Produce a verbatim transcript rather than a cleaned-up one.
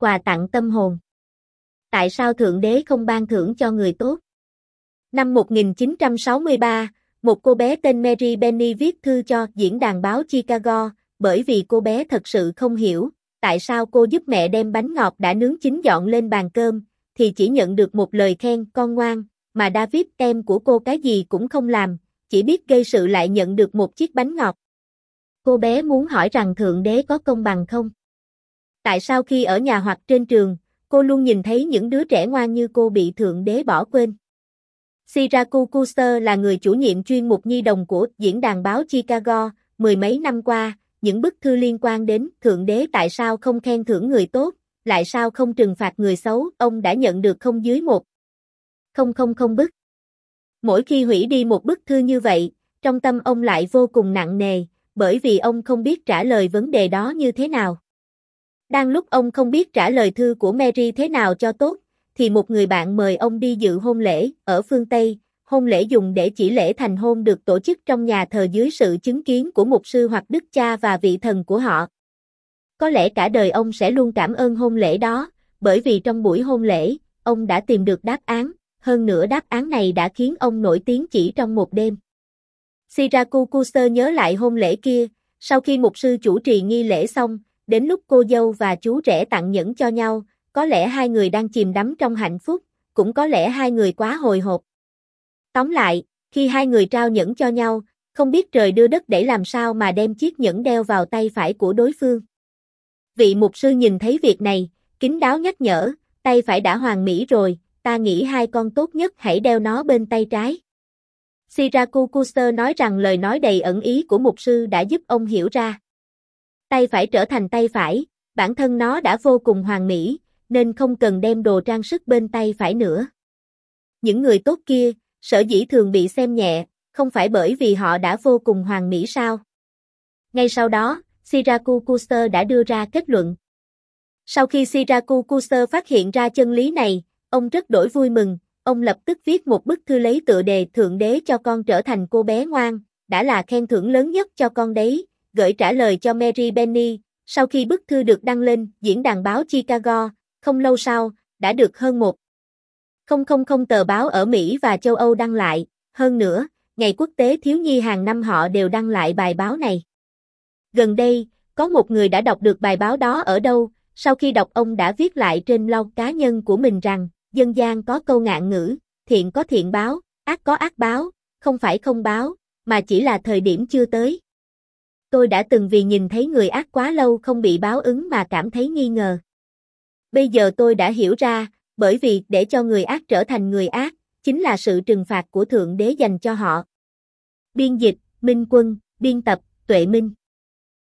quà tặng tâm hồn. Tại sao Thượng Đế không ban thưởng cho người tốt? Năm một nghìn chín trăm sáu mươi ba, một cô bé tên Mary Benny viết thư cho diễn đàn báo Chicago, bởi vì cô bé thật sự không hiểu, tại sao cô giúp mẹ đem bánh ngọt đã nướng chín dọn lên bàn cơm, thì chỉ nhận được một lời khen con ngoan, mà David em của cô cái gì cũng không làm, chỉ biết gây sự lại nhận được một chiếc bánh ngọt. Cô bé muốn hỏi rằng Thượng Đế có công bằng không? Tại sao khi ở nhà hoặc trên trường, cô luôn nhìn thấy những đứa trẻ ngoan như cô bị Thượng Đế bỏ quên? Siracu Custer là người chủ nhiệm chuyên mục nhi đồng của diễn đàn báo Chicago, mười mấy năm qua, những bức thư liên quan đến Thượng Đế tại sao không khen thưởng người tốt, lại sao không trừng phạt người xấu, ông đã nhận được không dưới một không không không bức. Mỗi khi hủy đi một bức thư như vậy, trong tâm ông lại vô cùng nặng nề, bởi vì ông không biết trả lời vấn đề đó như thế nào. Đang lúc ông không biết trả lời thư của Mary thế nào cho tốt, thì một người bạn mời ông đi dự hôn lễ ở phương Tây. Hôn lễ dùng để chỉ lễ thành hôn được tổ chức trong nhà thờ dưới sự chứng kiến của mục sư hoặc đức cha và vị thần của họ. Có lẽ cả đời ông sẽ luôn cảm ơn hôn lễ đó, bởi vì trong buổi hôn lễ, ông đã tìm được đáp án, hơn nữa đáp án này đã khiến ông nổi tiếng chỉ trong một đêm. Siracu Custer nhớ lại hôn lễ kia, sau khi mục sư chủ trì nghi lễ xong, đến lúc cô dâu và chú rể tặng nhẫn cho nhau, có lẽ hai người đang chìm đắm trong hạnh phúc, cũng có lẽ hai người quá hồi hộp. Tóm lại, khi hai người trao nhẫn cho nhau, không biết trời đưa đất để làm sao mà đem chiếc nhẫn đeo vào tay phải của đối phương. Vị mục sư nhìn thấy việc này, kín đáo nhắc nhở, tay phải đã hoàn mỹ rồi, ta nghĩ hai con tốt nhất hãy đeo nó bên tay trái. Siracu Custer nói rằng lời nói đầy ẩn ý của mục sư đã giúp ông hiểu ra. Tay phải trở thành tay phải, bản thân nó đã vô cùng hoàn mỹ, nên không cần đem đồ trang sức bên tay phải nữa. Những người tốt kia, sở dĩ thường bị xem nhẹ, không phải bởi vì họ đã vô cùng hoàn mỹ sao? Ngay sau đó, Siracu Custer đã đưa ra kết luận. Sau khi Siracu Custer phát hiện ra chân lý này, ông rất đổi vui mừng, ông lập tức viết một bức thư lấy tựa đề Thượng Đế cho con trở thành cô bé ngoan, đã là khen thưởng lớn nhất cho con đấy, gửi trả lời cho Mary Benny. Sau khi bức thư được đăng lên diễn đàn báo Chicago, không lâu sau, đã được hơn một nghìn tờ báo ở Mỹ và châu Âu đăng lại, hơn nữa, Ngày Quốc tế Thiếu nhi hàng năm họ đều đăng lại bài báo này. Gần đây, có một người đã đọc được bài báo đó ở đâu, sau khi đọc ông đã viết lại trên blog cá nhân của mình rằng, dân gian có câu ngạn ngữ, thiện có thiện báo, ác có ác báo, không phải không báo, mà chỉ là thời điểm chưa tới. Tôi đã từng vì nhìn thấy người ác quá lâu không bị báo ứng mà cảm thấy nghi ngờ. Bây giờ tôi đã hiểu ra, bởi vì để cho người ác trở thành người ác, chính là sự trừng phạt của Thượng Đế dành cho họ. Biên dịch, Minh Quân, biên tập, Tuệ Minh.